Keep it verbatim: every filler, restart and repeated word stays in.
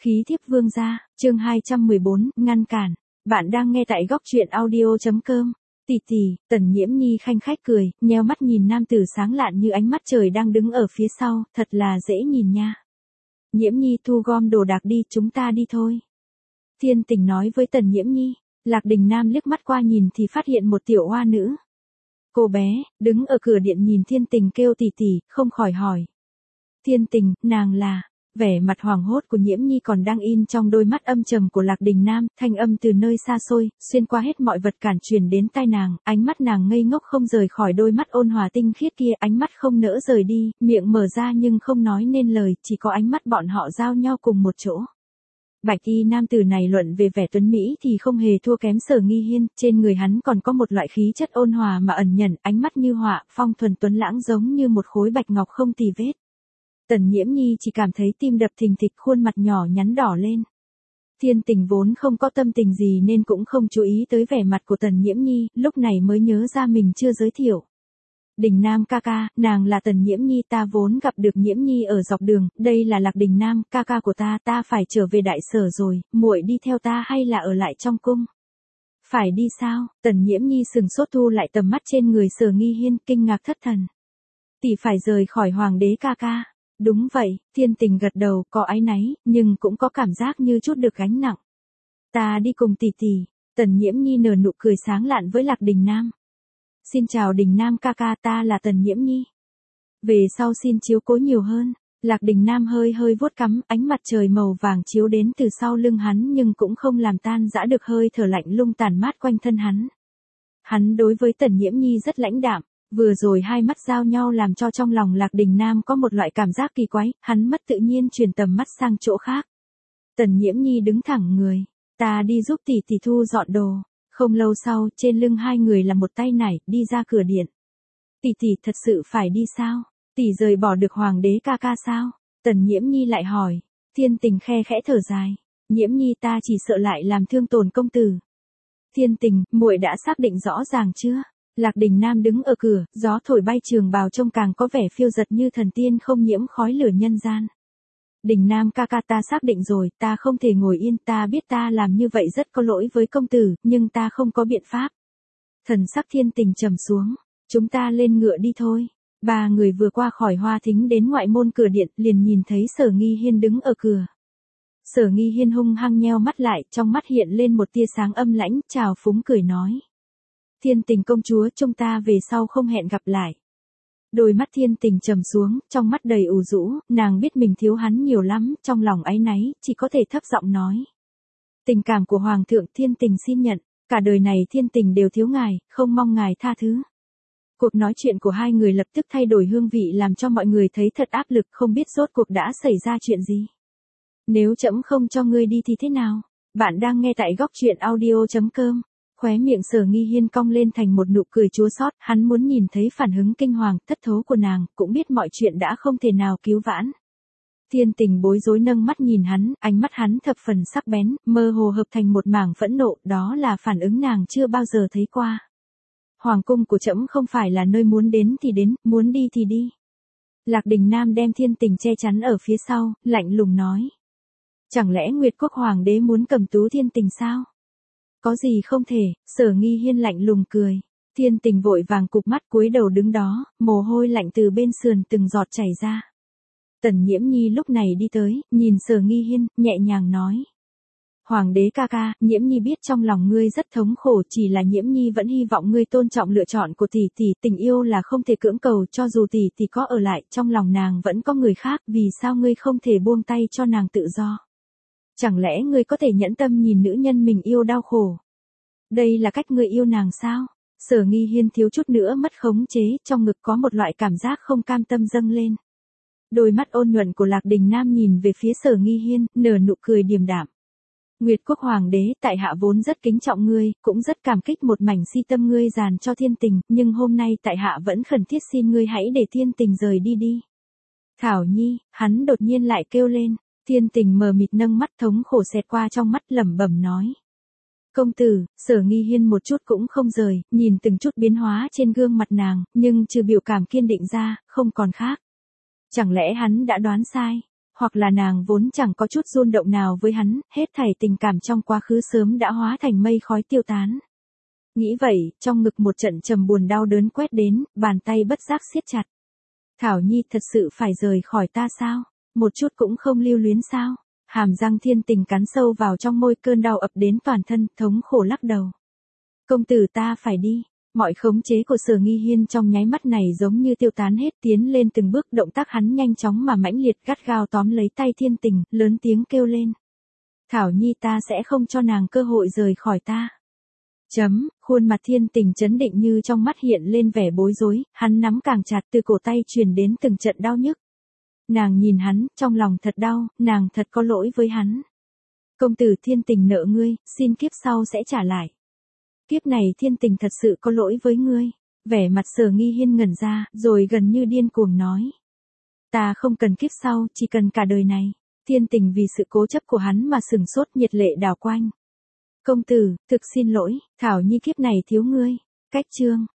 Khí thiếp vương gia, chương hai trăm mười bốn, ngăn cản. Bạn đang nghe tại góc truyện audio chấm com. Tỷ tỷ, Tần Nhiễm Nhi khanh khách cười, nheo mắt nhìn nam tử sáng lạn như ánh mắt trời đang đứng ở phía sau, thật là dễ nhìn nha. Nhiễm Nhi thu gom đồ đạc đi, chúng ta đi thôi. Thiên Tình nói với Tần Nhiễm Nhi. Lạc Đình Nam liếc mắt qua nhìn thì phát hiện một tiểu oa nữ. Cô bé, đứng ở cửa điện nhìn Thiên Tình kêu tỷ tỷ, không khỏi hỏi. Thiên Tình, nàng là... Vẻ mặt hoảng hốt của Nhiễm Nhi còn đang in trong đôi mắt âm trầm của Lạc Đình Nam, thanh âm từ nơi xa xôi, xuyên qua hết mọi vật cản truyền đến tai nàng, ánh mắt nàng ngây ngốc không rời khỏi đôi mắt ôn hòa tinh khiết kia, ánh mắt không nỡ rời đi, miệng mở ra nhưng không nói nên lời, chỉ có ánh mắt bọn họ giao nhau cùng một chỗ. Bạch y nam tử này luận về vẻ tuấn Mỹ thì không hề thua kém Sở Nghi Hiên, trên người hắn còn có một loại khí chất ôn hòa mà ẩn nhẫn, ánh mắt như họa, phong thuần tuấn lãng giống như một khối bạch ngọc không tì vết. Tần Nhiễm Nhi chỉ cảm thấy tim đập thình thịch, khuôn mặt nhỏ nhắn đỏ lên. Thiên Tình vốn không có tâm tình gì nên cũng không chú ý tới vẻ mặt của Tần Nhiễm Nhi, lúc này mới nhớ ra mình chưa giới thiệu. Đình Nam ca ca, nàng là Tần Nhiễm Nhi, ta vốn gặp được Nhiễm Nhi ở dọc đường, đây là Lạc Đình Nam, ca ca của ta, ta phải trở về đại sở rồi, muội đi theo ta hay là ở lại trong cung? Phải đi sao? Tần Nhiễm Nhi sừng sốt thu lại tầm mắt trên người Sở Nghi Hiên, kinh ngạc thất thần. Tỷ phải rời khỏi hoàng đế ca ca. Đúng vậy, Thiên Tình gật đầu, có áy náy, nhưng cũng có cảm giác như chút được gánh nặng. Ta đi cùng tỷ tỷ. Tần Nhiễm Nhi nở nụ cười sáng lạn với Lạc Đình Nam. Xin chào Đình Nam ca ca, ta là Tần Nhiễm Nhi. Về sau xin chiếu cố nhiều hơn. Lạc Đình Nam hơi hơi vuốt cắm, ánh mặt trời màu vàng chiếu đến từ sau lưng hắn nhưng cũng không làm tan rã được hơi thở lạnh lùng tàn mát quanh thân hắn. Hắn đối với Tần Nhiễm Nhi rất lãnh đạm. Vừa rồi hai mắt giao nhau làm cho trong lòng Lạc Đình Nam có một loại cảm giác kỳ quái, hắn mất tự nhiên chuyển tầm mắt sang chỗ khác. Tần Nhiễm Nhi đứng thẳng người, ta đi giúp tỷ tỷ thu dọn đồ. Không lâu sau, trên lưng hai người là một tay nải, đi ra cửa điện. Tỷ tỷ thật sự phải đi sao? Tỷ rời bỏ được hoàng đế ca ca sao? Tần Nhiễm Nhi lại hỏi. Thiên Tình khe khẽ thở dài. Nhiễm Nhi ta chỉ sợ lại làm thương tổn công tử. Thiên Tình, muội đã xác định rõ ràng chưa? Lạc Đình Nam đứng ở cửa, gió thổi bay trường bào trông càng có vẻ phiêu dật như thần tiên không nhiễm khói lửa nhân gian. Đình Nam ca ca, ta xác định rồi, ta không thể ngồi yên, ta biết ta làm như vậy rất có lỗi với công tử, nhưng ta không có biện pháp. Thần sắc Thiên Tình trầm xuống, chúng ta lên ngựa đi thôi. Ba người vừa qua khỏi hoa thính đến ngoại môn cửa điện, liền nhìn thấy Sở Nghi Hiên đứng ở cửa. Sở Nghi Hiên hung hăng nheo mắt lại, trong mắt hiện lên một tia sáng âm lãnh, trào phúng cười nói. Thiên Tình công chúa, chúng ta về sau không hẹn gặp lại. Đôi mắt Thiên Tình trầm xuống, trong mắt đầy ủ rũ, nàng biết mình thiếu hắn nhiều lắm, trong lòng áy náy, chỉ có thể thấp giọng nói. Tình cảm của Hoàng thượng, Thiên Tình xin nhận, cả đời này Thiên Tình đều thiếu ngài, không mong ngài tha thứ. Cuộc nói chuyện của hai người lập tức thay đổi hương vị làm cho mọi người thấy thật áp lực, không biết rốt cuộc đã xảy ra chuyện gì. Nếu trẫm không cho ngươi đi thì thế nào? Bạn đang nghe tại góc truyện audio chấm com. Khóe miệng Sở Nghi Hiên cong lên thành một nụ cười chua xót, hắn muốn nhìn thấy phản ứng kinh hoàng, thất thố của nàng, cũng biết mọi chuyện đã không thể nào cứu vãn. Thiên Tình bối rối nâng mắt nhìn hắn, ánh mắt hắn thập phần sắc bén, mơ hồ hợp thành một mảng phẫn nộ, đó là phản ứng nàng chưa bao giờ thấy qua. Hoàng cung của trẫm không phải là nơi muốn đến thì đến, muốn đi thì đi. Lạc Đình Nam đem Thiên Tình che chắn ở phía sau, lạnh lùng nói. Chẳng lẽ Nguyệt Quốc Hoàng đế muốn cầm tú Thiên Tình sao? Có gì không thể, Sở Nghi Hiên lạnh lùng cười. Thiên Tình vội vàng cụp mắt cúi đầu đứng đó, mồ hôi lạnh từ bên sườn từng giọt chảy ra. Tần Nhiễm Nhi lúc này đi tới, nhìn Sở Nghi Hiên, nhẹ nhàng nói. Hoàng đế ca ca, Nhiễm Nhi biết trong lòng ngươi rất thống khổ, chỉ là Nhiễm Nhi vẫn hy vọng ngươi tôn trọng lựa chọn của tỷ tỷ, tình yêu là không thể cưỡng cầu, cho dù tỷ tỷ có ở lại, trong lòng nàng vẫn có người khác, vì sao ngươi không thể buông tay cho nàng tự do? Chẳng lẽ ngươi có thể nhẫn tâm nhìn nữ nhân mình yêu đau khổ? Đây là cách ngươi yêu nàng sao? Sở Nghi Hiên thiếu chút nữa mất khống chế, trong ngực có một loại cảm giác không cam tâm dâng lên. Đôi mắt ôn nhuận của Lạc Đình Nam nhìn về phía Sở Nghi Hiên, nở nụ cười điềm đạm. Nguyệt Quốc Hoàng đế, tại hạ vốn rất kính trọng ngươi, cũng rất cảm kích một mảnh si tâm ngươi dàn cho Thiên Tình, nhưng hôm nay tại hạ vẫn khẩn thiết xin ngươi hãy để Thiên Tình rời đi đi. Thảo Nhi, hắn đột nhiên lại kêu lên. Thiên Tình mờ mịt nâng mắt, thống khổ xẹt qua trong mắt, lẩm bẩm nói. Công tử, Sở Nghi Hiên một chút cũng không rời, nhìn từng chút biến hóa trên gương mặt nàng, nhưng trừ biểu cảm kiên định ra, không còn khác. Chẳng lẽ hắn đã đoán sai? Hoặc là nàng vốn chẳng có chút rung động nào với hắn, hết thảy tình cảm trong quá khứ sớm đã hóa thành mây khói tiêu tán. Nghĩ vậy, trong ngực một trận trầm buồn đau đớn quét đến, bàn tay bất giác siết chặt. Thảo Nhi thật sự phải rời khỏi ta sao? Một chút cũng không lưu luyến sao? Hàm răng Thiên Tình cắn sâu vào trong môi, cơn đau ập đến toàn thân, thống khổ lắc đầu. Công tử ta phải đi. Mọi khống chế của Sở Nghi Hiên trong nháy mắt này giống như tiêu tán hết, tiến lên từng bước, động tác hắn nhanh chóng mà mãnh liệt, gắt gao tóm lấy tay Thiên Tình, lớn tiếng kêu lên. Thảo Nhi, ta sẽ không cho nàng cơ hội rời khỏi ta. Chấm, khuôn mặt Thiên Tình chấn định như trong mắt hiện lên vẻ bối rối, hắn nắm càng chặt, từ cổ tay truyền đến từng trận đau nhức. Nàng nhìn hắn, trong lòng thật đau, nàng thật có lỗi với hắn. Công tử, Thiên Tình nợ ngươi, xin kiếp sau sẽ trả lại. Kiếp này Thiên Tình thật sự có lỗi với ngươi. Vẻ mặt Sở Nghi Hiên ngẩn ra, rồi gần như điên cuồng nói. Ta không cần kiếp sau, chỉ cần cả đời này. Thiên Tình vì sự cố chấp của hắn mà sừng sốt, nhiệt lệ đảo quanh. Công tử, thực xin lỗi, Thảo Nhi kiếp này thiếu ngươi. Cách chương.